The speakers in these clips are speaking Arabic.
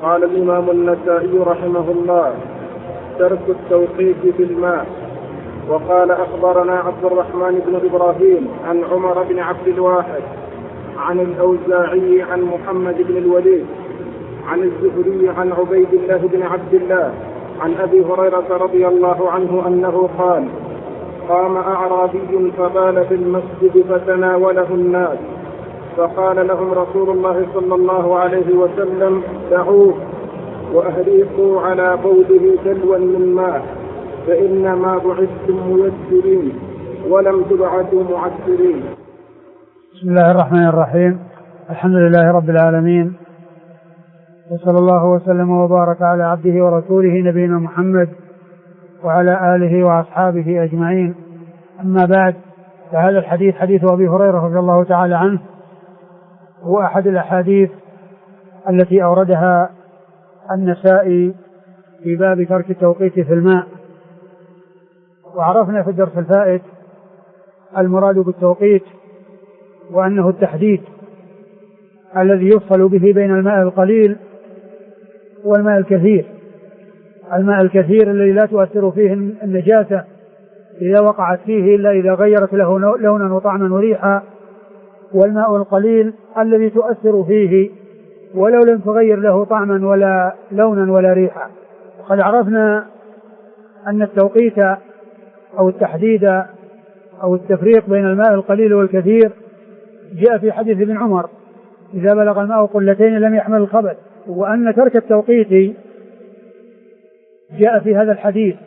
قال الإمام النسائي رحمه الله: ترك التوقيت في الماء. وقال: أخبرنا عبد الرحمن بن إبراهيم عن عمر بن عبد الواحد عن الأوزاعي عن محمد بن الوليد عن الزهري عن عبيد الله بن عبد الله عن أبي هريرة رضي الله عنه أنه قال: قام أعرابي فبال في المسجد فتناوله الناس، فقال لهم رسول الله صلى الله عليه وسلم: دعوه وأهريقوا على بوله دلوا من ماء، فإنما بعثتم ميسرين ولم تبعثوا معسرين. بسم الله الرحمن الرحيم. الحمد لله رب العالمين، وصلى الله وسلم وبارك على عبده ورسوله نبينا محمد وعلى آله وأصحابه أجمعين. أما بعد، فهذا الحديث حديث أبي هريرة رضي الله تعالى عنه، هو أحد الأحاديث التي أوردها النسائي في باب ترك التوقيت في الماء. وعرفنا في الدرس الفائت المراد بالتوقيت، وأنه التحديد الذي يفصل به بين الماء القليل والماء الكثير. الماء الكثير الذي لا تؤثر فيه النجاسة إذا وقعت فيه إلا إذا غيرت له لونا وطعما وريحا، والماء القليل الذي تؤثر فيه ولو لم تغير له طعما ولا لونا ولا ريحا. وقد عرفنا أن التوقيت أو التحديد أو التفريق بين الماء القليل والكثير جاء في حديث ابن عمر: إذا بلغ الماء قلتين لم يحمل الخبث. وأن ترك التوقيت جاء في هذا الحديث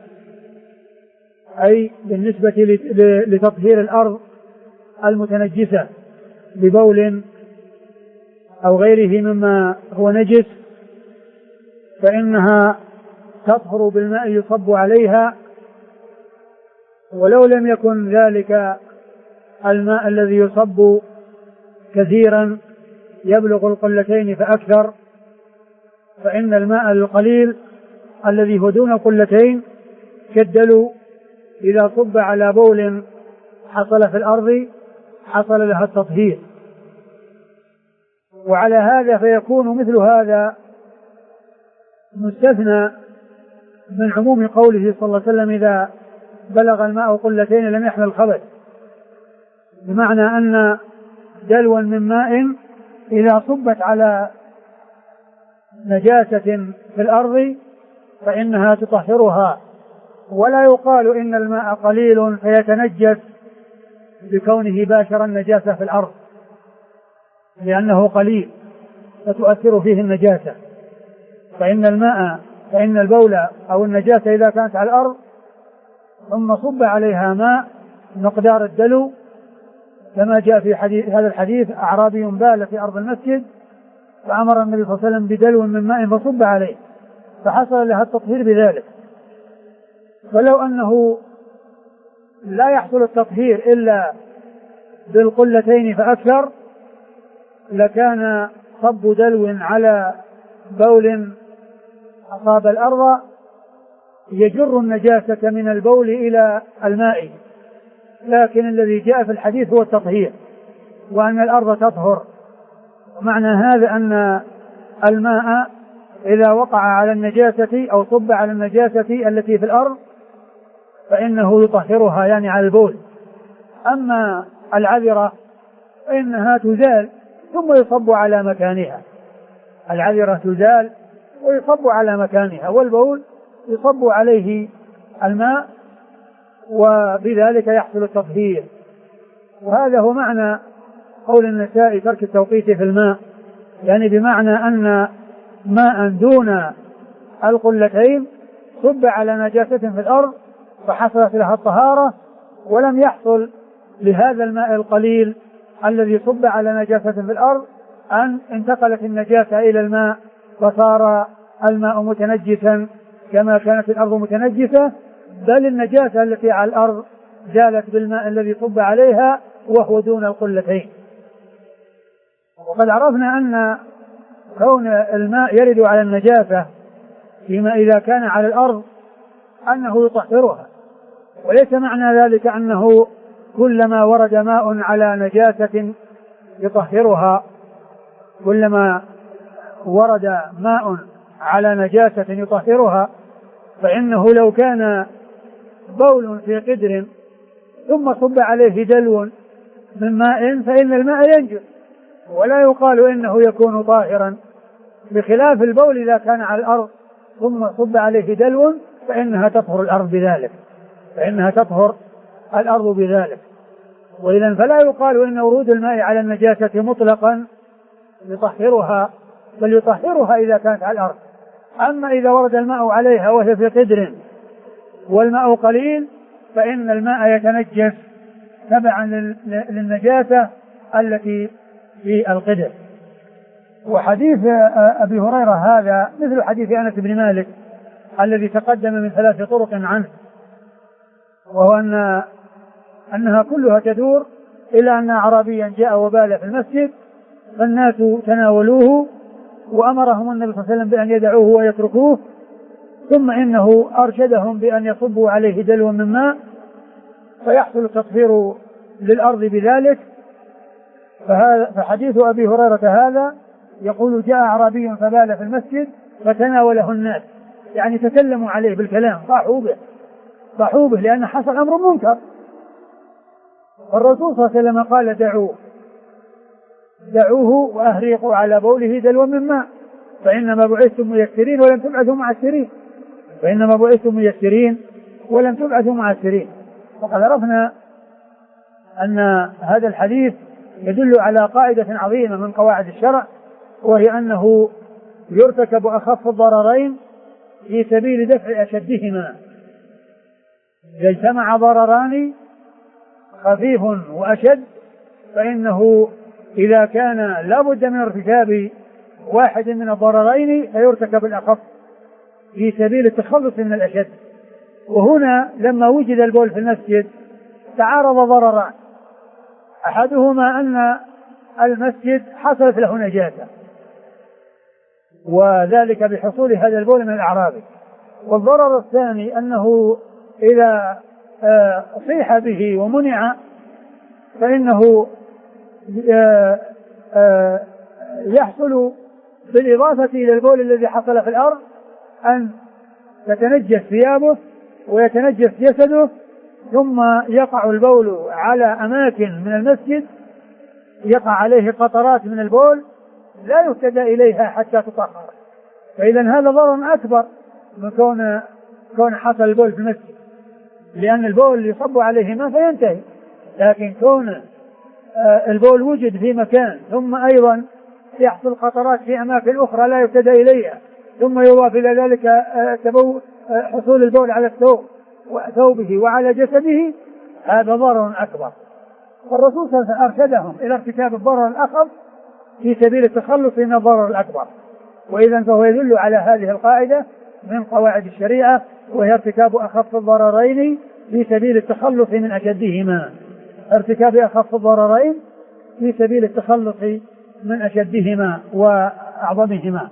أي بالنسبة لتطهير الأرض المتنجسة ببول أو غيره مما هو نجس، فإنها تطهر بالماء يصب عليها، ولو لم يكن ذلك الماء الذي يصب كثيرا يبلغ القلتين فأكثر، فإن الماء القليل الذي هو دون قلتين كالدلو إذا صب على بول حصل في الأرض حصل لها التطهير. وعلى هذا فيكون مثل هذا مستثنى من عموم قوله صلى الله عليه وسلم: إذا بلغ الماء قلتين لم يحمل الخبث، بمعنى أن دلوا من ماء إذا صبت على نجاسة في الأرض فإنها تطهرها، ولا يقال إن الماء قليل فيتنجس بكونه باشر النجاسة في الأرض، لأنه قليل فتؤثر فيه النجاسة. فإن البول أو النجاسة إذا كانت على الأرض ثم صب عليها ماء مقدار الدلو، كما جاء في هذا الحديث: أعرابي بال في أرض المسجد فأمر النبي صلى الله عليه وسلم بدلو من ماء فصب عليه، فحصل لها التطهير بذلك. ولو أنه لا يحصل التطهير إلا بالقلتين فأكثر لكان صب دلو على بول أصاب الأرض يجر النجاسة من البول إلى الماء، لكن الذي جاء في الحديث هو التطهير، وأن الأرض تطهر. معنى هذا أن الماء إذا وقع على النجاسة أو صب على النجاسة التي في الأرض فإنه يطهرها، يعني على البول. أما العذرة فإنها تزال ثم يصب على مكانها، العذرة تزال ويصب على مكانها، والبول يصب عليه الماء وبذلك يحصل التطهير. وهذا هو معنى قول النسائي: ترك التوقيت في الماء، يعني بمعنى أن ماء دون القلتين صب على نجاسة في الأرض فحصلت لها الطهارة، ولم يحصل لهذا الماء القليل الذي صب على نجاسة في الأرض أن انتقلت النجاسة إلى الماء فصار الماء متنجسا كما كانت الأرض متنجسة، بل النجاسة التي على الأرض زالت بالماء الذي صب عليها وهو دون القلتين. وقد عرفنا أن كون الماء يرد على النجاسة فيما إذا كان على الأرض أنه يطهرها، وليس معنى ذلك أنه كلما ورد ماء على نجاسة يطهرها، كلما ورد ماء على نجاسة يطهرها، فإنه لو كان بول في قدر ثم صب عليه دلو من ماء فإن الماء ينجس ولا يقال إنه يكون طاهرا، بخلاف البول إذا كان على الأرض ثم صب عليه دلو فإنها تطهر الأرض بذلك. وإذا فلا يقال إن ورود الماء على النجاسة مطلقا يطهرها، بل يطهرها إذا كانت على الأرض. أما إذا ورد الماء عليها وهي في قدر والماء قليل فإن الماء يتنجس تبعا للنجاسة التي في القدر. وحديث أبي هريرة هذا مثل حديث أنس بن مالك الذي تقدم من 3 طرق عنه، وهو أنها كلها تدور إلى أن أعرابيا جاء وبال في المسجد فالناس تناولوه وأمرهم النبي صلى الله عليه وسلم بأن يدعوه ويتركوه، ثم إنه أرشدهم بأن يصبوا عليه دلوا من ماء فيحصل التطهير للأرض بذلك. فحديث أبي هريرة هذا يقول جاء أعرابي فبال في المسجد فتناوله الناس، يعني تكلموا عليه بالكلام، صاحوا به لأن حصل أمر منكر. الرسول صلى الله عليه وسلم قال دعوه وأهريقوا على بوله دلوا من ماء فإنما بعثتم ميسرين ولم تبعثوا معسرين. وقد عرفنا أن هذا الحديث يدل على قاعدة عظيمة من قواعد الشرع، وهي أنه يرتكب أخف الضررين في سبيل دفع أشدهما. إذا اجتمع ضرران خفيف وأشد فإنه إذا كان لا بد من ارتكاب واحد من الضررين فيرتكب الأخف في سبيل التخلص من الأشد. وهنا لما وجد البول في المسجد تعارض ضرران، أحدهما أن المسجد حصلت له نجاسة وذلك بحصول هذا البول من الأعرابي، والضرر الثاني أنه إذا صيح به ومنع فإنه يحصل بالإضافة إلى البول الذي حصل في الأرض أن تتنجس ثيابه ويتنجس جسده، ثم يقع البول على أماكن من المسجد يقع عليه قطرات من البول لا يهتدى إليها حتى تطهر. فإذا هذا ضرر أكبر من كون حصل البول في المسجد، لأن البول يصب عليه ما فينتهي، لكن كون البول وجد في مكان ثم أيضا يحصل قطرات في أماكن أخرى لا يهتدى إليها، ثم يضاف إلى ذلك حصول البول على ثوبه وعلى جسده، هذا ضرر أكبر. والرسول صلى الله عليه وسلم أرشدهم إلى ارتكاب الضرر الأخف في سبيل التخلص من الضرر الأكبر. وإذا فهو يدل على هذه القاعدة من قواعد الشريعة، وهي ارتكاب أخف الضررين في سبيل التخلص من أشدهما، ارتكاب أخف الضررين في سبيل التخلص من أشدهما وأعظمهما.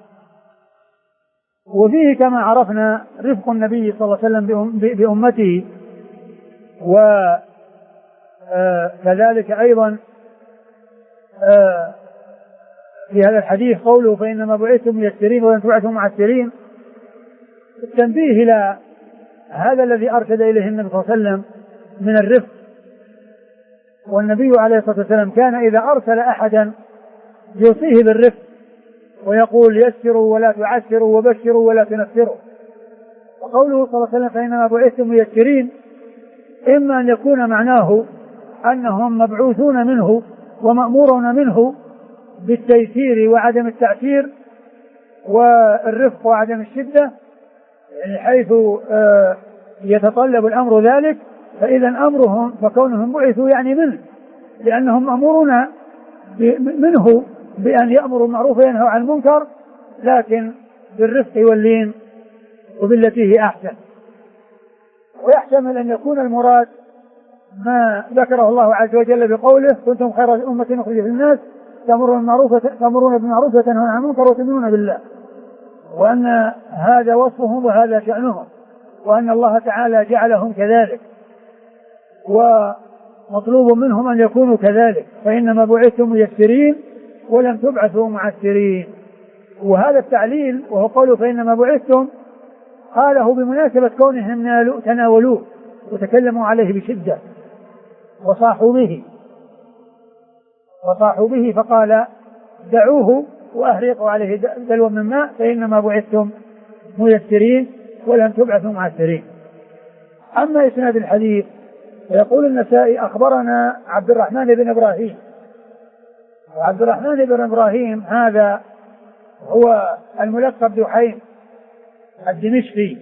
وفيه كما عرفنا رفق النبي صلى الله عليه وسلم بأمته، وكذلك أيضا في هذا الحديث قوله فإنما بعثتم ميسرين ولم تبعثوا معسرين، التنبيه إلى هذا الذي أرشد إليه النبي صلى الله عليه وسلم من الرفق. والنبي عليه الصلاة والسلام كان إذا أرسل أحدا يوصيه بالرفق ويقول يسروا ولا تعسروا وبشروا ولا تنفروا. وقوله صلى الله عليه وسلم فإنما بعثتم ميسرين إما أن يكون معناه أنهم مبعوثون منه ومأمورون منه بالتيسير وعدم التعسير والرفق وعدم الشدة، يعني حيث يتطلب الأمر ذلك، فإذا أمرهم فكونهم بعثوا يعني منه، لأنهم مأمورون منه بأن يأمروا المعروف وينهوا عن المنكر، لكن بالرفق واللين وبالتي هي أحسن. ويحتمل أن يكون المراد ما ذكره الله عز وجل بقوله كنتم خير أمة أخرجت للناس تأمرون بالمعروف وتنهون عن المنكر وتؤمنون بالله، وأن هذا وصفهم وهذا شأنهم، وأن الله تعالى جعلهم كذلك ومطلوب منهم أن يكونوا كذلك. فإنما بعثتم ميسرين ولم تبعثوا معسرين، وهذا التعليل وهو قوله فإنما بعثتم قاله بمناسبة كونهم تناولوه وتكلموا عليه بشدة وصاحوا به فقال دعوه وأهرقوا عليه دلوا من ماء فإنما بعثتم ميسرين ولم تبعثوا معسرين. أما إسناد الحديث فيقول النسائي أخبرنا عبد الرحمن بن إبراهيم، وعبد الرحمن بن إبراهيم هذا هو الملقب دحيم الدمشقي،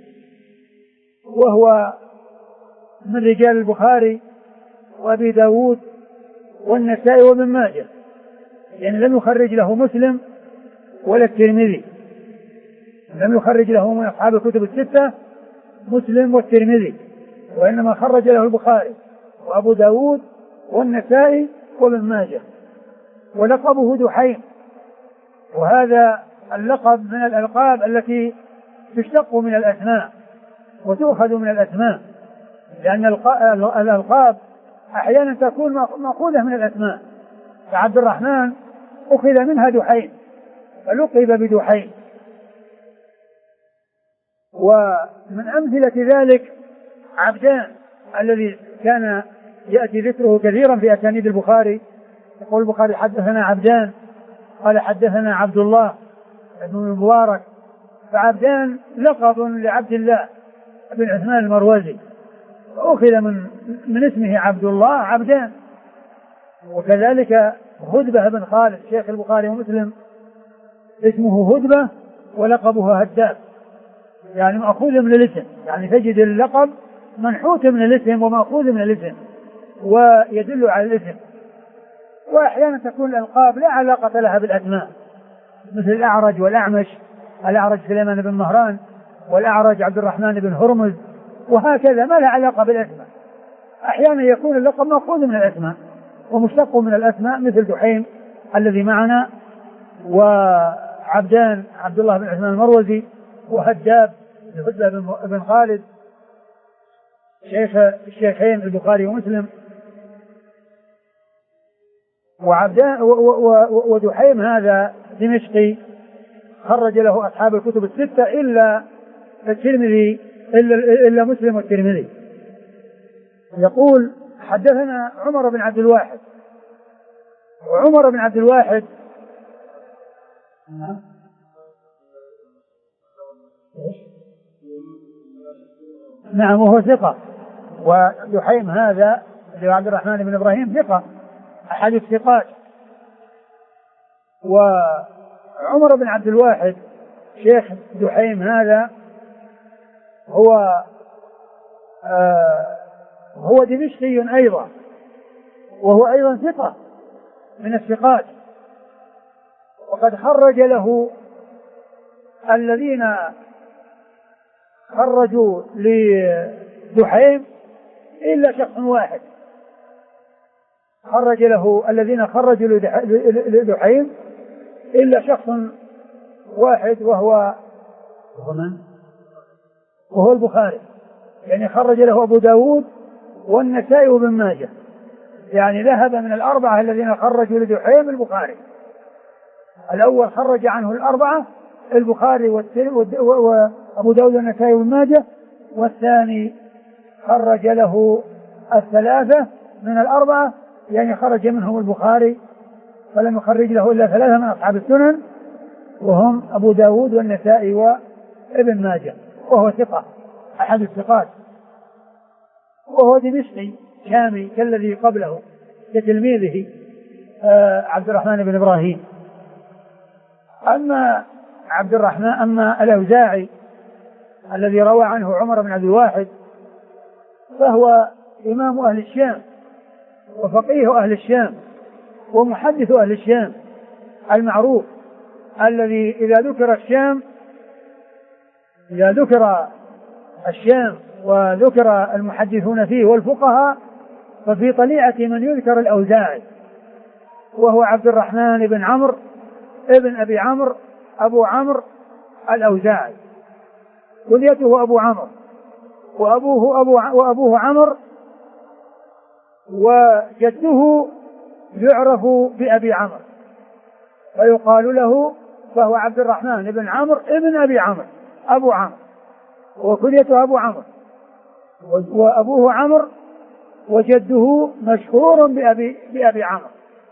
وهو من رجال البخاري وأبي داود والنسائي وابن ماجه، يعني لم يخرج له مسلم ولا الترمذي، لم يخرج له من أصحاب الكتب الستة مسلم والترمذي، وإنما خرج له البخاري وأبو داود والنسائي وابن ماجه. ولقبه دحيم، وهذا اللقب من الألقاب التي تشتق من الأسماء وتؤخذ من الأسماء، لأن الألقاب أحيانا تكون مأخوذة من الأسماء، فعبد الرحمن أخذ منها دحيم فلقب بدحيم. ومن أمثلة ذلك عبدان الذي كان يأتي ذكره كثيرا في أسانيد البخاري، يقول البخاري حدثنا عبدان قال حدثنا عبد الله بن المبارك، فعبدان لقب لعبد الله بن عثمان المروزي، أخذ من اسمه عبد الله عبدان. وكذلك هدبة بن خالد شيخ البخاري ومسلم اسمه هدبة ولقبه هداب، يعني مأخوذ من الاسم، يعني تجد اللقب منحوت من الاسم ومأخوذ من الاسم ويدل على الاسم. وأحيانا تكون الألقاب لا علاقة لها بالأسماء، مثل الأعرج والأعمش، الأعرج سليمان بن مهران والأعرج عبد الرحمن بن هرمز، وهكذا ما لها علاقة بالأسماء. أحيانا يكون اللقب مأخوذ من الأسماء ومشتق من الأسماء، مثل دحيم الذي معنا، وعبدان عبد الله بن عثمان المروزي، وهداب بن خالد شيخ الشيخين البخاري ومسلم. ودحيم هذا دمشقي خرج له أصحاب الكتب الستة إلا الترمذي إلا مسلم والترمذي. يقول حدثنا عمر بن عبد الواحد، وعمر بن عبد الواحد نعم وهو ثقة، ودحيم هذا عبد الرحمن بن إبراهيم ثقة أحد الثقات. وعمر بن عبد الواحد شيخ دحيم هذا هو دمشقي أيضا، وهو أيضا ثقة من الثقات، وقد خرج له الذين خرجوا لدحيم إلا شخص واحد، خرج له الذين خرجوا لدحيم إلا شخص واحد وهو من؟ وهو البخاري، يعني خرج له أبو داود والنسائي وابن ماجه، يعني ذهب من الأربعة الذين خرجوا لدحيم البخاري. الأول خرج عنه الأربعة البخاري وأبو داود والنسائي وابن ماجه، والثاني خرج له الثلاثة من الأربعة، يعني خرج منهم البخاري فلم يخرج له إلا ثلاثة من أصحاب السنن، وهم أبو داود والنسائي وابن ماجه، وهو ثقة أحد الثقات، وهو دمشقي شامي كالذي قبله كتلميذه عبد الرحمن بن إبراهيم. أما الأوزاعي الذي روى عنه عمر بن عبد الواحد فهو إمام أهل الشام وفقيه أهل الشام ومحدث أهل الشام المعروف، الذي إذا ذكر الشام وذكر المحدثون فيه والفقهاء ففي طليعة من يذكر الأوزاعي، وهو عبد الرحمن بن عمرو ابن أبي عمرو أبو عمرو الأوزاعي، كنيته أبو عمرو وأبوه عمرو، وجده يعرف بأبي عمرو فيقال له فهو عبد الرحمن بن عمرو ابن أبي عمرو، أبو عمرو، وكنيته أبو عمرو، وأبوه عمرو، وجده مشهور بأبي عمرو.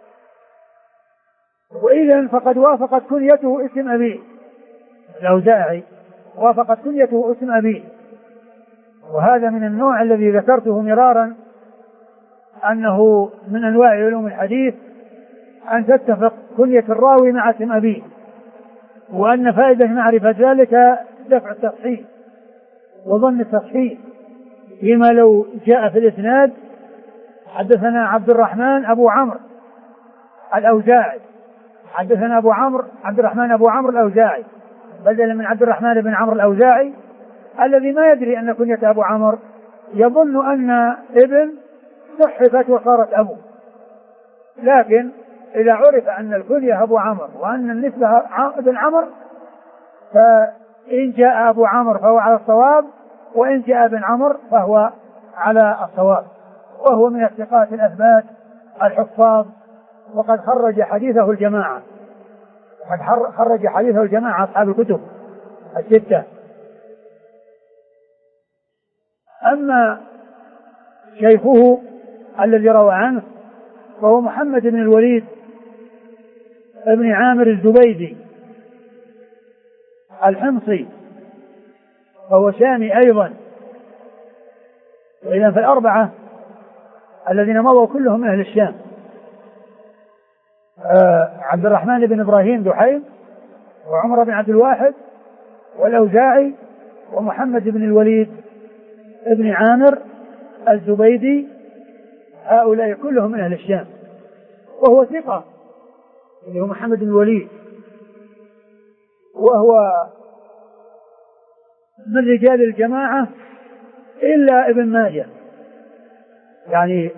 وإذن فقد وافقت كنيته اسم أبيه، الأوزاعي وافقت كنيته اسم أبيه. وهذا من النوع الذي ذكرته مرارا أنه من أنواع علوم الحديث أن تتفق كنية الراوي مع اسم أبيه، وأن فائدة معرفة ذلك دفع التصحيح وظن التصحيح، فيما لو جاء في الإسناد حدثنا عبد الرحمن أبو عمرو الأوزاعي، حدثنا أبو عمرو عبد الرحمن أبو عمرو الأوزاعي، بدلا من عبد الرحمن بن عمرو الأوزاعي الذي ما يدري أن كنية أبو عمرو، يظن أن ابن صحفت وصارت أبو. لكن إذا عرف أن الكنية أبو عمرو وأن النسبة ابن عمرو، فإن جاء أبو عمرو فهو على الصواب، وإن جاء ابن عمرو فهو على الصواب، وهو من الثقات الأثبات الحفاظ، وقد خرج حديثه الجماعة، وقد خرج حديثه الجماعة أصحاب الكتب الستة. أما شيخه الذي روى عنه فهو محمد بن الوليد ابن عامر الزبيدي الحمصي، فهو شامي أيضا. وإذا فالأربعة الذين مضوا كلهم من أهل الشام، عبد الرحمن بن إبراهيم دحيم، وعمر بن عبد الواحد، والأوزاعي، ومحمد بن الوليد ابن عامر الزبيدي، هؤلاء كلهم من أهل الشام. وهو ثقة، اللي هو محمد بن الوليد، وهو من رجال الجماعة إلا ابن ماجه، يعني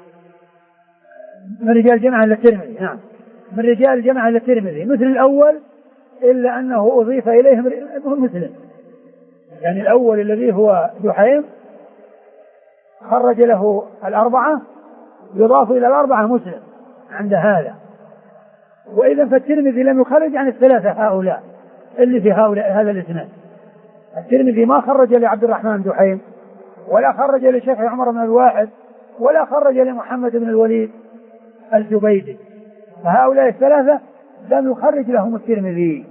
من رجال الجماعة إلا الترمذي، نعم من رجال الجماعة إلا الترمذي، مثل الأول إلا أنه أضيف إليه مسلم. يعني الأول الذي هو دحيم خرج له الأربعة، يضاف إلى الأربعة مسلم عند هذا. وإذا فالترمذي لم يخرج عن الثلاثة هؤلاء اللي في هذا الإسناد. الترمذي ما خرج لعبد الرحمن دحيم، ولا خرج لشيخ عمر بن الواحد، ولا خرج لمحمد بن الوليد الزبيدي، فهؤلاء الثلاثة لم يخرج لهم الترمذي.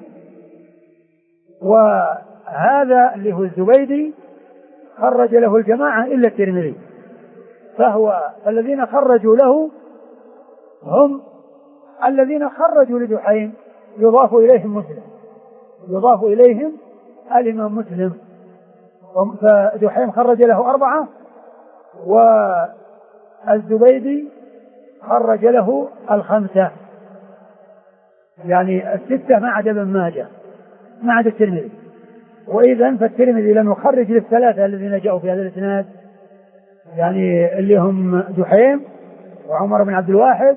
وهذا اللي هو الزبيدي خرج له الجماعة إلا الترمذي، فالذين خرجوا له هم الذين خرجوا لدحيم، يضاف إليهم مسلم، يضاف إليهم الإمام مسلم. فدحيم خرج له أربعة، والزبيدي خرج له الخمسة، يعني الستة ما عدا ابن ماجه، ما عدا الترمذي. وإذن فالترمذي لم يخرج للثلاثة الذين جاءوا في هذا الإسناد، يعني اللي هم دحيم وعمر بن عبد الواحد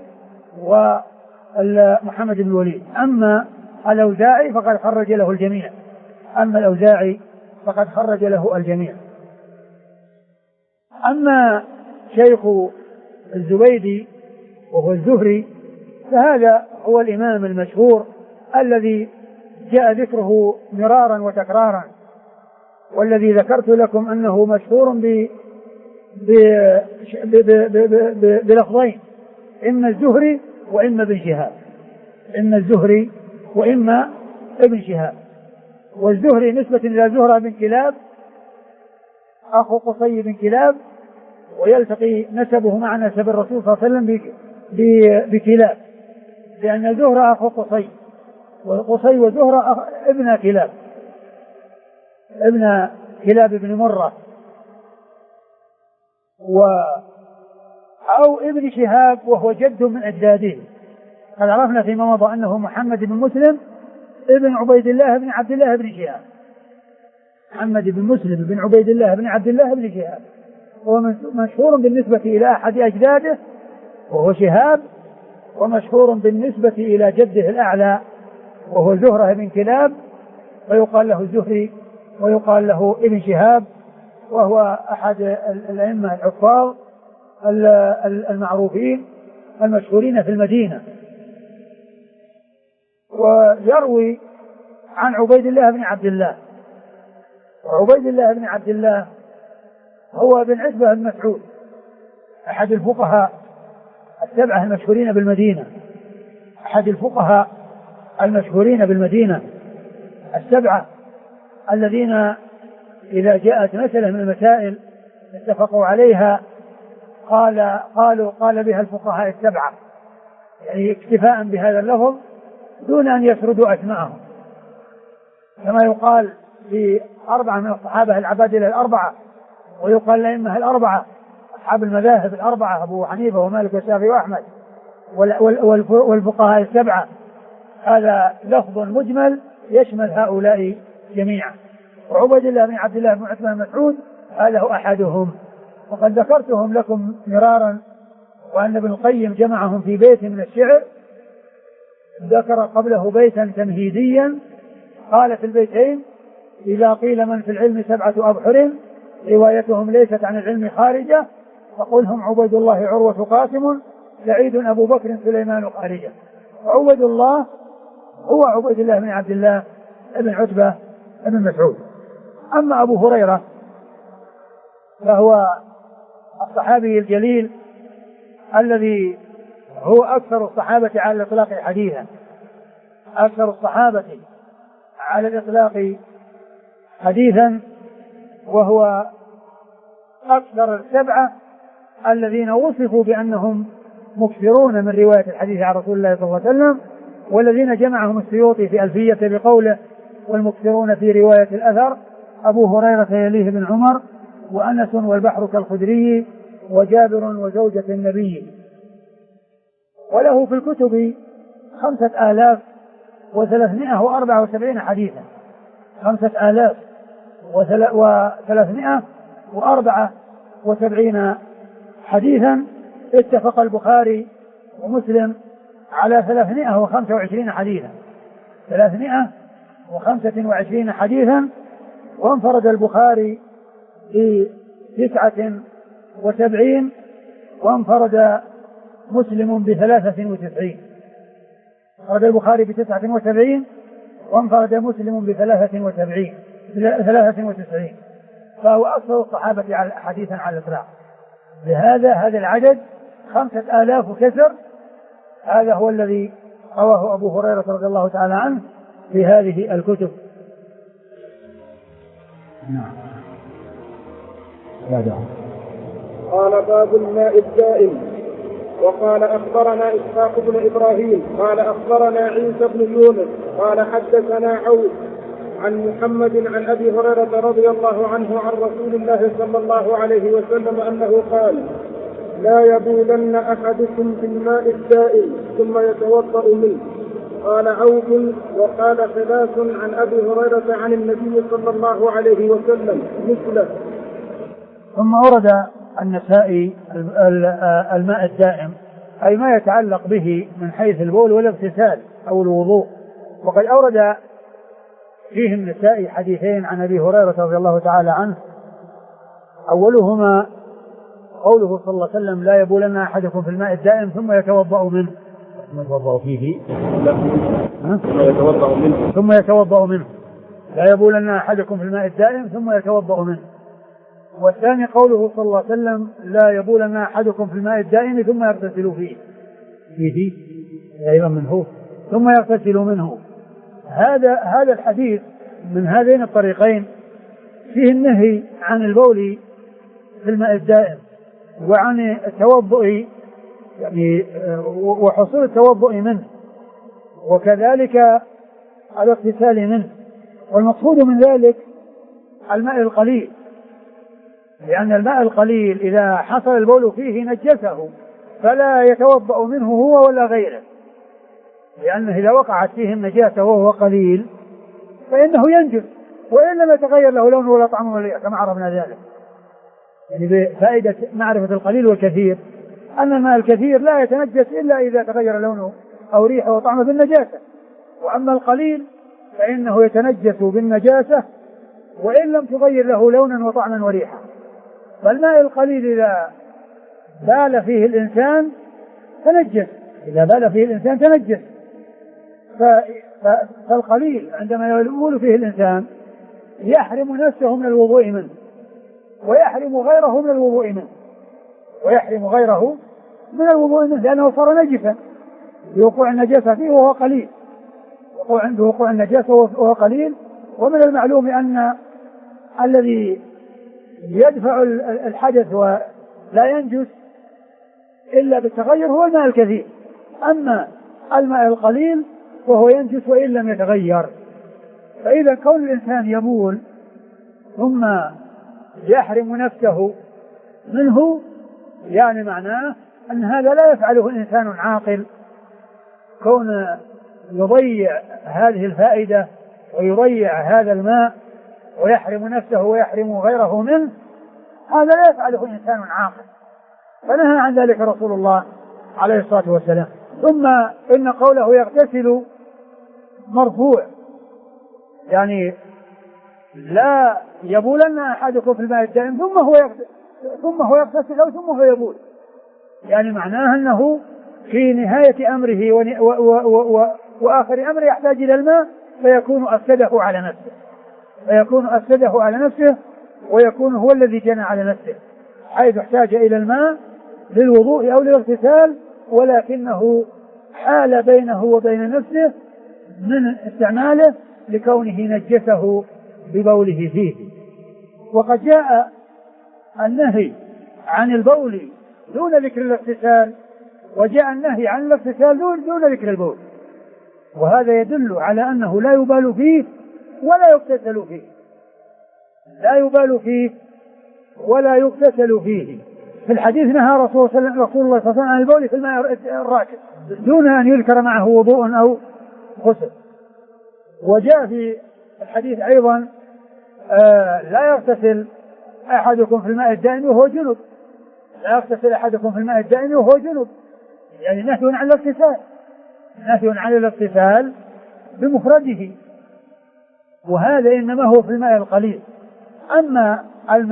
ومحمد بن الوليد. أما الأوزاعي فقد خرج له الجميع، أما الأوزاعي فقد خرج له الجميع. أما شيخ الزبيدي وهو الزهري فهذا هو الإمام المشهور الذي جاء ذكره مرارا وتكرارا، والذي ذكرت لكم أنه مشهور بلفظين، إما الزهري وإما ابن شهاب، إما الزهري وإما ابن شهاب. والزهري نسبة إلى زهرة بن كلاب أخو قصي بن كلاب، ويلتقي نسبه مع نسب الرسول صلى الله عليه وسلم بكلاب، لأن زهرة أخو قصي، وقصي وزهرة ابن كلاب، ابن كلاب بن مرة، أو ابن شهاب وهو جد من أجداده. قد عرفنا فيما مضى أنه محمد بن مسلم ابن عبيد الله بن عبد الله بن شهاب، محمد بن مسلم بن عبيد الله بن عبد الله بن شهاب، هو مشهور بالنسبة إلى أحد أجداده وهو شهاب، ومشهور بالنسبة إلى جده الأعلى وهو زهرة بن كلاب، ويقال له الزهري ويقال له ابن شهاب، وهو أحد الأئمة الحفاظ المعروفين المشهورين في المدينة. ويروي عن عبيد الله بن عبد الله. وعبيد الله بن عبد الله هو بن عتبة بن مسعود، أحد الفقهاء السبعة المشهورين بالمدينة، أحد الفقهاء المشهورين بالمدينة السبعة الذين إذا جاءت مسألة من المسائل اتفقوا عليها قال بها الفقهاء السبعة، يعني اكتفاء بهذا اللفظ دون أن يسردوا أسماءهم، كما يقال في 4 من الصحابة العبادلة الأربعة، ويقال لأئمة الأربعة أصحاب المذاهب الأربعة أبو حنيفة ومالك والشافعي وأحمد والفقهاء السبعة. هذا لفظ مجمل يشمل هؤلاء جميعا. وعبيد الله بن عبد الله بن عثمان مسعود هذا أحدهم، وقد ذكرتهم لكم مرارا، وأن ابن القيم جمعهم في بيت من الشعر، ذكر قبله بيتا تمهيديا قال في البيتين: إذا قيل من في العلم 7 أبحر روايتهم ليست عن العلم خارجة، فقلهم عبيد الله عروة قاسم سعيد أبو بكر سليمان خارجة. وعبيد الله هو عبيد الله بن عبد الله بن عتبة بن مسعود. أما أبو هريرة فهو الصحابي الجليل الذي هو أكثر الصحابة على الإطلاق حديثا، أكثر الصحابة على الإطلاق حديثا، وهو أكثر السبعة الذين وصفوا بأنهم مكثرون من رواية الحديث عن رسول الله صلى الله عليه وسلم، والذين جمعهم السيوطي في ألفية بقوله: والمكثرون في رواية الأثر أبو هريرة يليه بن عمر وأنس والبحر كالخدري وجابر وزوجة النبي. وله في الكتب 5374 حديثا، 5374 حديثا. اتفق البخاري ومسلم على 325 حديثا، 325 حديثا، وانفرد البخاري ب79 وانفرد مسلم ب93. انفرد البخاري ب79 وانفرد مسلم ب93، فهو أكثر الصحابة حديثا على الإطلاق. لهذا هذا العدد 5000 وكسر، هذا هو الذي رواه أبو هريرة رضي الله تعالى عنه في هذه الكتب. نعم. قال: باب الماء الدائم. وقال: أخبرنا إسحاق بن إبراهيم قال أخبرنا عيسى بن يونس قال حدثنا عوف عن محمد عن أبي هريرة رضي الله عنه عن رسول الله صلى الله عليه وسلم أنه قال: لا يبولن أحدكم في الماء الدائم ثم يتوضأ منه. قال عوف: وقال 3 عن أبي هريرة عن النبي صلى الله عليه وسلم مثله. ثم ورد النسائي الماء الدائم، أي ما يتعلق به من حيث البول والاغتسال أو الوضوء. وقد أورد فيه النسائي حديثين عن أبي هريرة رضي الله تعالى عنه، أولهما قوله صلى الله عليه وسلم: لا يبولن أحدكم في الماء الدائم ثم يتوضأ منه، ثم يتوضأ منه، لا يبولن أحدكم في الماء الدائم ثم يتوضأ منه. والثاني قوله صلى الله عليه وسلم: لا يبولن أحدكم في الماء الدائم ثم يغتسل فيه أيضا منه ثم يغتسل منه. هذا الحديث من هذين الطريقين فيه النهي عن البول في الماء الدائم وعن التوضؤ، يعني وحصول التوضؤ منه، وكذلك الاغتسال منه. والمقصود من ذلك الماء القليل، لأن الماء القليل إذا حصل البول فيه نجسه، فلا يتوضأ منه هو ولا غيره، لأنه إذا وقعت فيه النجاسة وهو قليل فإنه ينجس، وإن لم يتغير له لونه ولا طعمه ولا كما عرفنا ذلك. يعني بفائدة معرفة القليل والكثير أن الماء الكثير لا يتنجس إلا إذا تغير لونه أو ريحه وطعمه بالنجاسة، وأما القليل فإنه يتنجس بالنجاسة وإن لم تغير له لونا وطعما وريحا. فالماء القليل إذا بال فيه الإنسان تنجس، فالقليل عندما يقول فيه الإنسان يحرم نفسه من الوضوء منه ويحرم غيره من الوضوء منه لأنه صار نجسا بوقوع النجاسة فيه وهو قليل، بوقوع النجاسة وهو قليل. ومن المعلوم أن الذي يدفع الحدث ولا ينجس إلا بالتغير هو الماء الكثير، أما الماء القليل وهو ينجس وإن لم يتغير. فإذا كون الإنسان يبول ثم يحرم نفسه منه يعني معناه أن هذا لا يفعله إنسان عاقل، كون يضيع هذه الفائدة ويضيع هذا الماء ويحرم نفسه ويحرم غيره منه، هذا لا يفعله إنسان عاقل، فنهى عن ذلك رسول الله عليه الصلاة والسلام. ثم إن قوله يغتسل مرفوع، يعني لا يبولن أحدكم في الماء الدائم ثم هو يغتسل أو ثم هو يبول، يعني معناه أنه في نهاية أمره وآخر أمره يحتاج إلى الماء فيكون أفسده على نفسه ويكون هو الذي جنى على نفسه، حيث احتاج إلى الماء للوضوء أو للاغتسال، ولكنه حال بينه وبين نفسه من استعماله لكونه نجسه ببوله فيه. وقد جاء النهي عن البول دون ذكر الاغتسال، وجاء النهي عن الاغتسال دون ذكر البول، وهذا يدل على أنه لا يبال فيه ولا يغتسل فيه. في الحديث نهى رسول الله صلى الله عليه وسلم عن البول في الماء الراكد دون أن يذكر معه وضوء أو غسل. وجاء في الحديث أيضا لا يغتسل أحدكم في الماء الدائم وهو جنب، يعني نهي عن الاغتسال بمفرده، وهذا إنما هو في الماء القليل. أما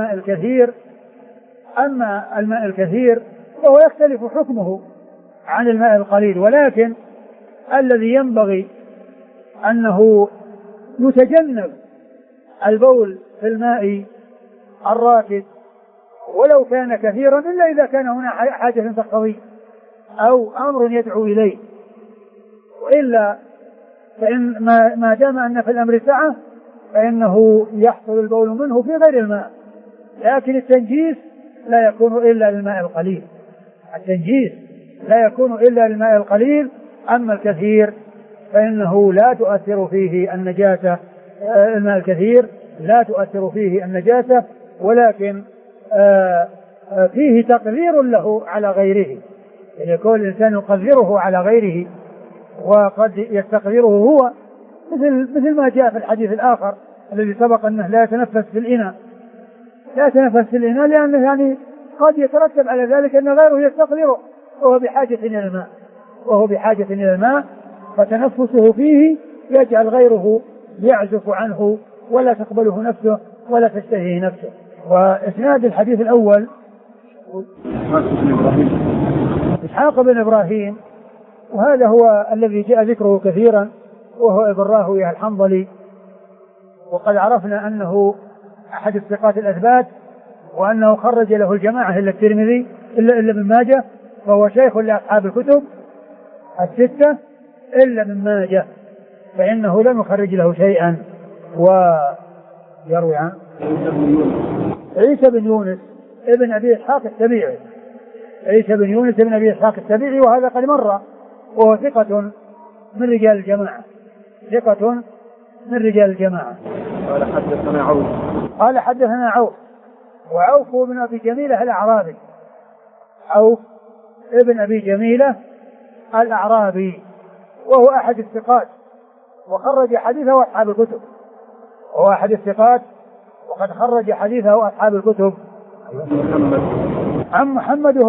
الماء الكثير فهو يختلف حكمه عن الماء القليل، ولكن الذي ينبغي أنه يتجنب البول في الماء الراكد ولو كان كثيرا، إلا إذا كان هنا حاجة تقتضي أو أمر يدعو إليه، وإلا فإن ما دام أن في الأمر سعة فإنه يحصل البول منه في غير الماء. لكن التنجيس لا يكون إلا للماء القليل، أما الكثير فإنه لا تؤثر فيه النجاسة، الماء الكثير لا تؤثر فيه النجاسة، ولكن فيه تقدير له على غيره، يعني يكون الإنسان يقدره على غيره وقد يستقدره هو، مثل ما جاء في الحديث الآخر الذي سبق أنه لا يتنفس في الإناء لأنه يعني قد يترتب على ذلك أن غيره يستقدره وهو بحاجة إلى الماء، فتنفسه فيه يجعل غيره يعزف عنه ولا تقبله نفسه ولا تشتهيه نفسه. وإسناد الحديث الأول إسحاق بن إبراهيم، وهذا هو الذي جاء ذكره كثيرا، وهو ابن راهويه الحنظلي، وقد عرفنا أنه أحد الثقات الأثبات، وأنه خرج له الجماعة إلا الترمذي إلا ابن ماجه، فهو شيخ لأصحاب الكتب الستة إلا ابن ماجه، فإنه لم يخرج له شيئا. ويروي عن عيسى بن يونس ابن أبي إسحاق السبيعي، وهذا قد مر، وهو ثقة من رجال الجماعة. قال حدثنا عوف، وعوف هو ابن أبي جميلة الأعرابي، وهو أحد الثقات وخرج حديثه أصحاب الكتب، وقد خرج حديثه أصحاب الكتب. عن محمد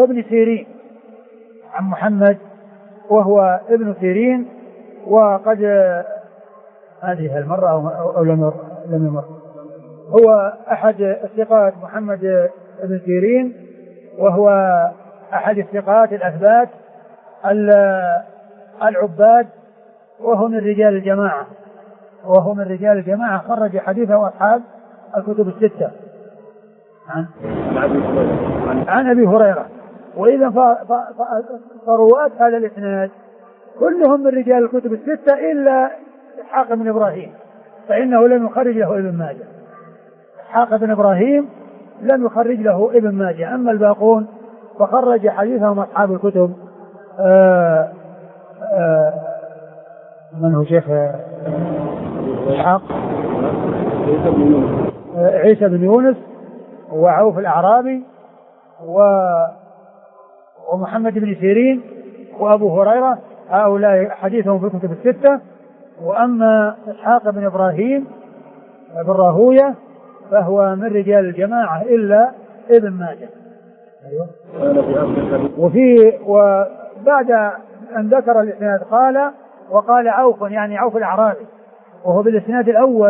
وهو ابن سيرين، وقد هذه المرة أو لم يمر، هو أحد الثقات محمد بن سيرين، وهو أحد الثقات الأثبات العباد وهو من رجال الجماعة خرج حديثه أصحاب الكتب الستة عن أبي هريرة. وإذا فرواة هذا الإسناد كلهم من رجال الكتب الستة إلا إسحاق بن إبراهيم، فإنه لم يخرج له ابن ماجه. إسحاق بن إبراهيم لم يخرج له ابن ماجه، أما الباقون فخرج حديثهم أصحاب الكتب. من هو شيخ إسحاق؟ عيسى بن يونس وعوف الأعرابي ومحمد بن سيرين وأبو هريرة، هؤلاء حديثهم في الكتب الستة. وأما إسحاق بن إبراهيم بن راهوية فهو من رجال الجماعة إلا ابن ماجه. وبعد أن ذكر الإسناد وقال عوف، يعني عوف الأعرابي، وهو بالإسناد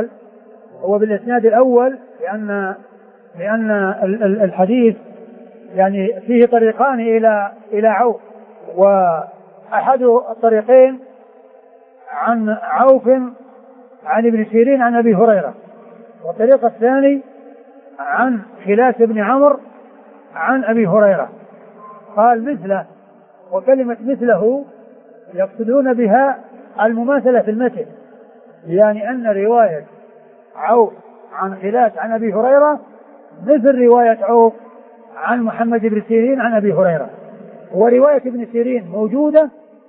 الأول لأن الحديث يعني فيه طريقان إلى عوف، وأحد الطريقين عن عوف عن ابن سيرين عن أبي هريرة، والطريق الثاني عن خلاس بن عمرو عن أبي هريرة. قال مثله، وكلمة مثله يقصدون بها المماثلة في المتن، يعني أن رواية عوف عن خلاس عن أبي هريرة مثل رواية عوف عن محمد بن سيرين عن أبي هريرة. ورواية ابن سيرين موجودة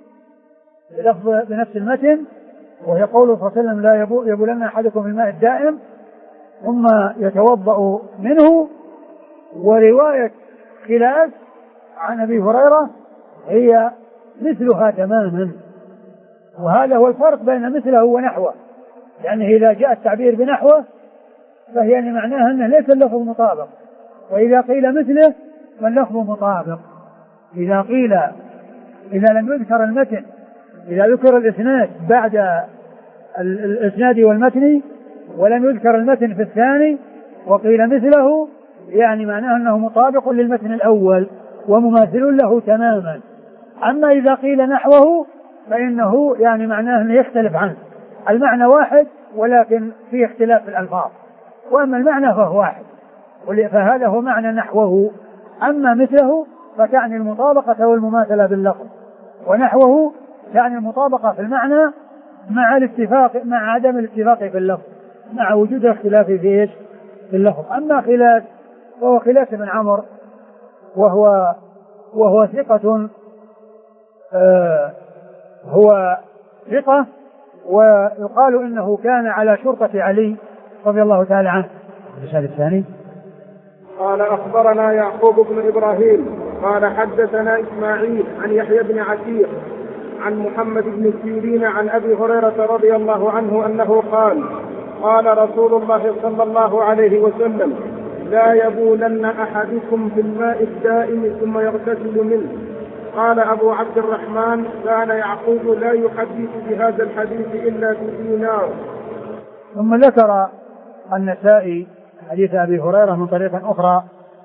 بنفس المتن، وهي قوله صلى الله عليه وسلم: لا يبولن أحدكم الماء الدائم ثم يتوضأ منه. ورواية خلاس عن أبي هريرة هي مثلها تماما، وهذا هو الفرق بين مثله ونحوه، لأنه إذا جاء التعبير بنحوه فهي يعني معناها أنه ليس اللفظ مطابق، وإذا قيل مثله فاللفظ مطابق. إذا لم يذكر المتن، إذا ذكر الإسناد بعد الإسناد والمتن ولم يذكر المتن في الثاني وقيل مثله، يعني معناه أنه مطابق للمتن الأول ومماثل له تماما. أما إذا قيل نحوه فإنه يعني معناه أنه يختلف عنه، المعنى واحد ولكن فيه اختلاف في الألفاظ، وأما المعنى فهو واحد، فهذا هو معنى نحوه. أما مثله فتعني المطابقة والمماثلة باللفظ، ونحوه يعني المطابقة في المعنى مع الاتفاق، مع عدم الاتفاق في اللفظ، مع وجود اختلاف في اللفظ. أما خلاس فهو خلاس بن عمرو، وهو ثقة، هو ثقة، ويقال إنه كان على شرطة علي رضي الله تعالى عنه. الإسناد الثاني قال: أخبرنا يعقوب بن إبراهيم قال حدثنا إسماعيل عن يحيى بن عتيق عن محمد بن سيرين عن أبي هريرة رضي الله عنه أنه قال: قال رسول الله صلى الله عليه وسلم: لا يبولن أحدكم في الماء الدائم ثم يغتسل منه. قال أبو عبد الرحمن: كان يعقوب لا يحدث بهذا الحديث إلا بدينار. ثم ذكر النسائي حديث أبي هريرة من طريق أخرى،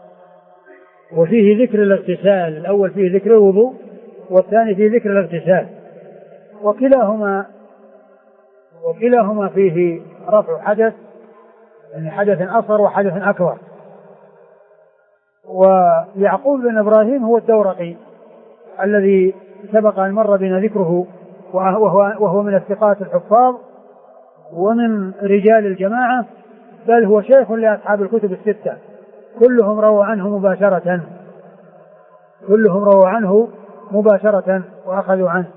وفيه ذكر الاغتسال، الأول فيه ذكر الوضوء والثاني فيه ذكر الاغتسال، وكلاهما فيه رفع حدث، يعني حدث أصغر وحدث أكبر. ويعقوب بن إبراهيم هو الدورقي الذي سبق أن مر بنا ذكره، وهو من الثقات الحفاظ ومن رجال الجماعة، بل هو شيخ لأصحاب الكتب الستة، كلهم رووا عنه مباشرة وأخذوا عنه.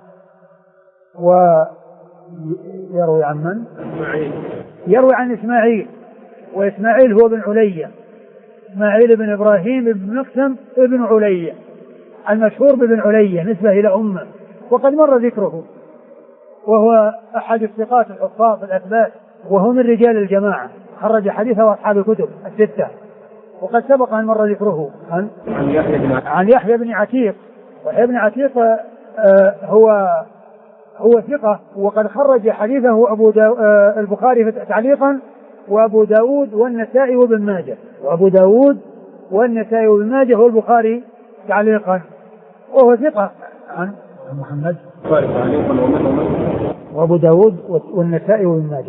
ويروي عن من؟ يروي عن إسماعيل، وإسماعيل هو بن علية، إسماعيل بن إبراهيم بن مقسم ابن علية المشهور بابن علية نسبة إلى أمه، وقد مر ذكره، وهو أحد الثقات الحفاظ الأثبات، وهو من رجال الجماعة، خرج حديثه أصحاب الكتب الستة، وقد سبق أن مر ذكره عن يحيى بن عتيق. ويحيى بن عتيق هو ثقة، وقد خرج حديثه البخاري تعليقا، وأبو داود والنسائي وابن ماجه، والبخاري تعليقا، وهو ثقة محمد تعليقا ومن وأبو داود والنسائي وابن ماجه.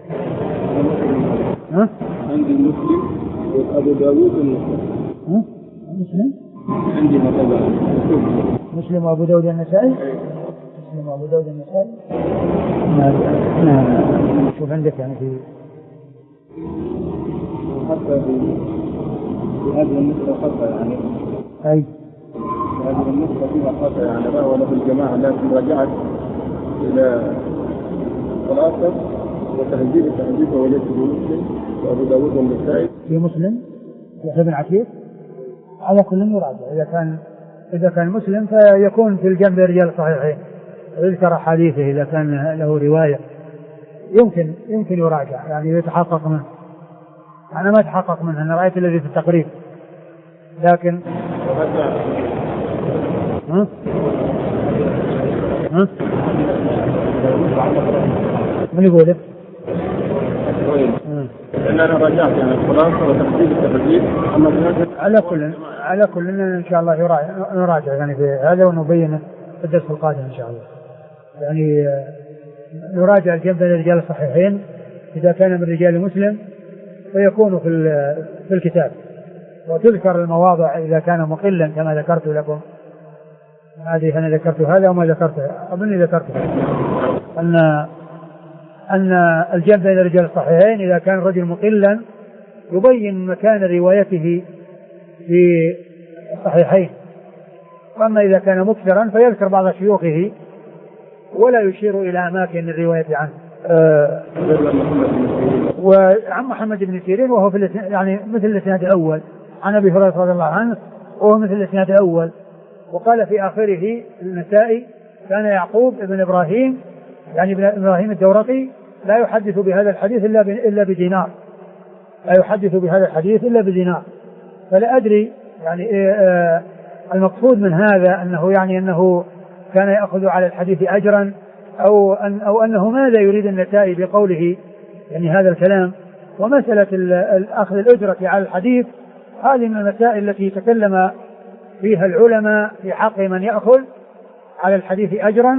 عندي مسلم وأبو داود والنسائي. مسلم عندي مثلا مسلم وأبو داود والنسائي. مسلم وأبو داود والنسائي. شوف عندك يعني في حتى في هذه النسخة خطأ يعني. أي هذه النسخة فيها خطأ يعني لا ولا في الجماعة، لكن رجعت إلى الآخر وتهذيب ووجدت في مسلم وأبو داود والنسائي. في مسلم يحيى بن عتيق على كل يراجع. إذا كان مسلم فيكون في الجنب رجال صحيحين ويذكر حديثه إذا كان له رواية يمكن يراجع يعني يتحقق منه. أنا ما أتحقق منه، أنا رأيت الذي في التقريب لكن من يقوله؟ لأن أنا رجعت يعني الخلاصة وتحديد على كل إن شاء الله نراجع يعني في هذا ونبينه في الدرس القادم إن شاء الله. يعني نراجع الجنب بين الرجال الصحيحين إذا كان من رجال مسلم فيكون في الكتاب، وتذكر المواضع إذا كان مقلا كما ذكرت لكم. هذه أنا ذكرت هذا وما ذكرته أظني ذكرته أن الجنب بين الرجال الصحيحين إذا كان الرجل مقلا يبين مكان روايته في الصحيحين، وأما إذا كان مكثرا فيذكر بعض شيوخه ولا يشير إلى أماكن الرواية عنه. وعن محمد بن سيرين وهو في يعني مثل الإسناد الأول عن أبي هريرة رضي الله عنه وهو مثل الإسناد الأول. وقال في آخره النسائي كان يعقوب بن إبراهيم يعني ابن إبراهيم الدورقي لا يحدث بهذا الحديث إلا بدينار، لا يحدث بهذا الحديث إلا بدينار. فلا أدري يعني المقصود من هذا أنه كان يأخذ على الحديث أجرا أو أنه ماذا يريد النسائي بقوله يعني هذا الكلام. ومسألة أخذ الأجرة على الحديث هذه من المسائل التي تكلم فيها العلماء في حق من يأخذ على الحديث أجرا،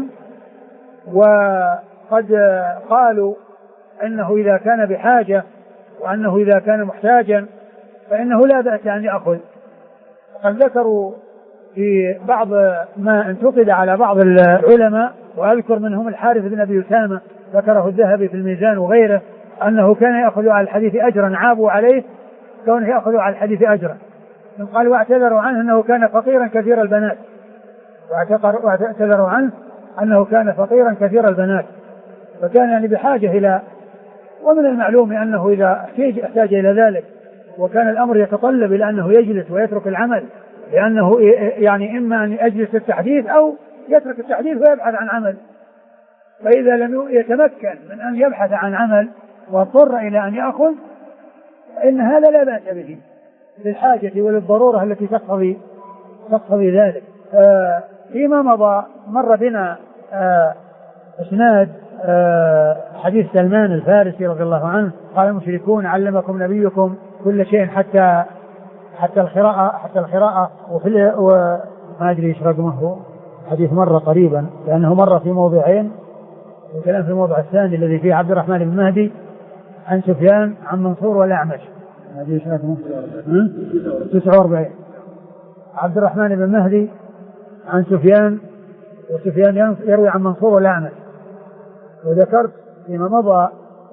وقد قالوا أنه إذا كان بحاجة وأنه إذا كان محتاجا فإنه لا بأس أن يأخذ. قد ذكروا في بعض ما انتقد على بعض العلماء وأذكر منهم الحارث بن أبي أسامة ذكره الذهبي في الميزان وغيره أنه كان يأخذ على الحديث أجرا، عابوا عليه كونه يأخذ على الحديث أجرا. قالوا واعتذروا عنه أنه كان فقيرا كثير البنات، واعتذروا عنه أنه كان فقيرا كثير البنات، فكان يعني بحاجة إلى، ومن المعلوم أنه إذا احتاج إلى ذلك وكان الأمر يتطلب إلى أنه يجلس ويترك العمل لأنه يعني إما أن يجلس التحديث أو يترك التحديث ويبحث عن عمل. فإذا لم يتمكن من أن يبحث عن عمل واضطر إلى أن يأخذ فإن هذا لا بأس به للحاجة وللضرورة التي تقتضي ذلك. فيما مضى مر بنا إسناد حديث سلمان الفارسي رضي الله عنه قال المشركون علمكم نبيكم كل شيء حتى الخراءة وما أدري إيش رقمه. حديث مرة قريبا لأنه مر في موضعين، والكلام في الموضع الثاني الذي فيه عبد الرحمن بن مهدي عن سفيان عن منصور والأعمش. ما أدري إيش رقمه 49. عبد الرحمن بن مهدي عن سفيان وسفيان يروي عن منصور والأعمش. وذكرت فيما مضى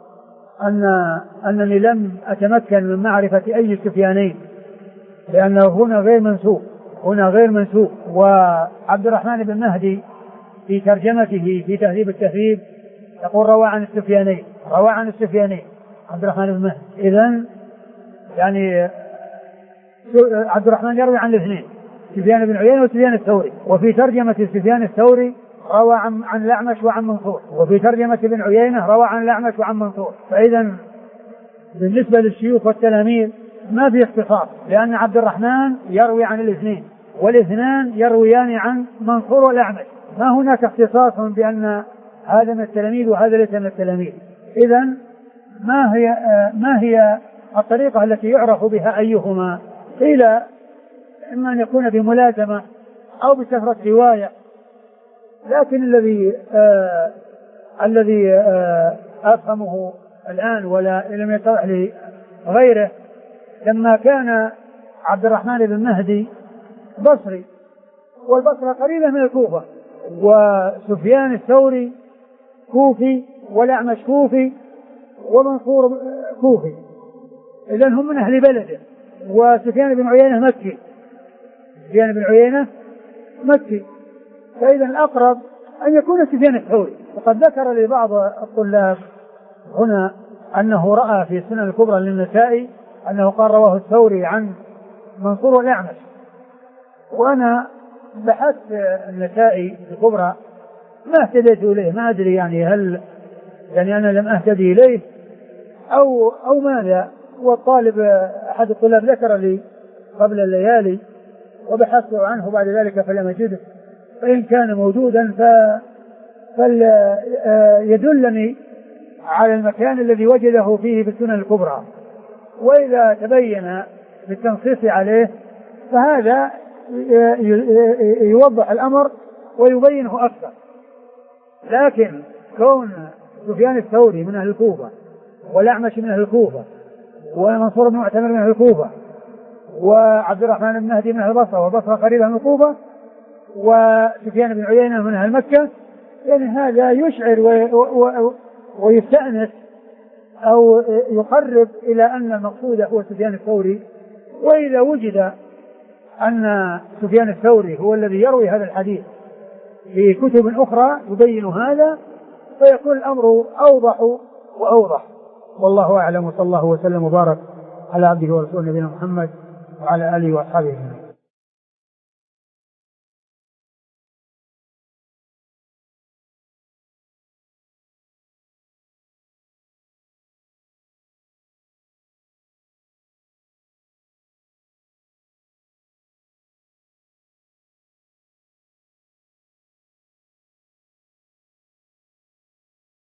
أنني لم أتمكن من معرفة أي السفيانين لأنه هنا غير منسوب. وعبد الرحمن بن مهدي في ترجمته في تهذيب التهذيب يقول روى عن السفيانين عبد الرحمن بن مهدي. إذن يعني عبد الرحمن يروي عن الاثنين، سفيان بن عيينة وسفيان الثوري. وفي ترجمة سفيان الثوري روى عن الأعمش وعن منصور، وفي ترجمة ابن عيينة روى عن الأعمش وعن منصور. فإذا بالنسبة للشيوخ والتلاميذ ما في اختصاص، لأن عبد الرحمن يروي عن الاثنين والاثنان يرويان عن منصور والأعمش، ما هناك اختصاص بأن هذا من التلاميذ وهذا ليس من التلاميذ. إذا ما هي الطريقة التي يعرف بها أيهما؟ قيل إما أن يكون بملازمة أو بكثرة رواية لكن الذي أفهمه الآن ولا لم يتضح لي غيره، لما كان عبد الرحمن بن مهدي بصري، والبصرة قريبة من الكوفة، وسفيان الثوري كوفي، والأعمش كوفي، ومنصور كوفي، إذن هم من أهل بلده. وسفيان بن عيينة مكي، سفيان بن عيينة مكي، فإذا الأقرب أن يكون سفيان الثوري. وقد ذكر لي بعض الطلاب هنا أنه رأى في السنن الكبرى للنسائي أنه قال رواه الثوري عن منصور والأعمش، وأنا بحثت النسائي الكبرى ما اهتديت إليه، ما أدري يعني هل يعني أنا لم أهتدي إليه أو ماذا. والطالب أحد الطلاب ذكر لي قبل الليالي وبحثت عنه بعد ذلك فلم أجده، فإن كان موجودا فليدلني على المكان الذي وجده فيه في السنن الكبرى، وإذا تبين بالتنصيص عليه فهذا يوضح الأمر ويبينه أكثر. لكن كون سفيان الثوري من أهل الكوفة، والأعمش من أهل الكوفة، ومنصور بن معتمر من أهل الكوفة، وعبد الرحمن بن مهدي من أهل البصرة، والبصرة قريبة من الكوفة، وسفيان بن عيينة من أهل مكة، يعني هذا يشعر ويستأنس أو يقرب إلى أن المقصود هو سفيان الثوري. وإذا وجد أن سفيان الثوري هو الذي يروي هذا الحديث في كتب أخرى يبين هذا، فيكون الأمر أوضح وأوضح. والله أعلم، وصلى الله وسلم وبارك على عبده ورسوله نبينا محمد وعلى آله وأصحابه.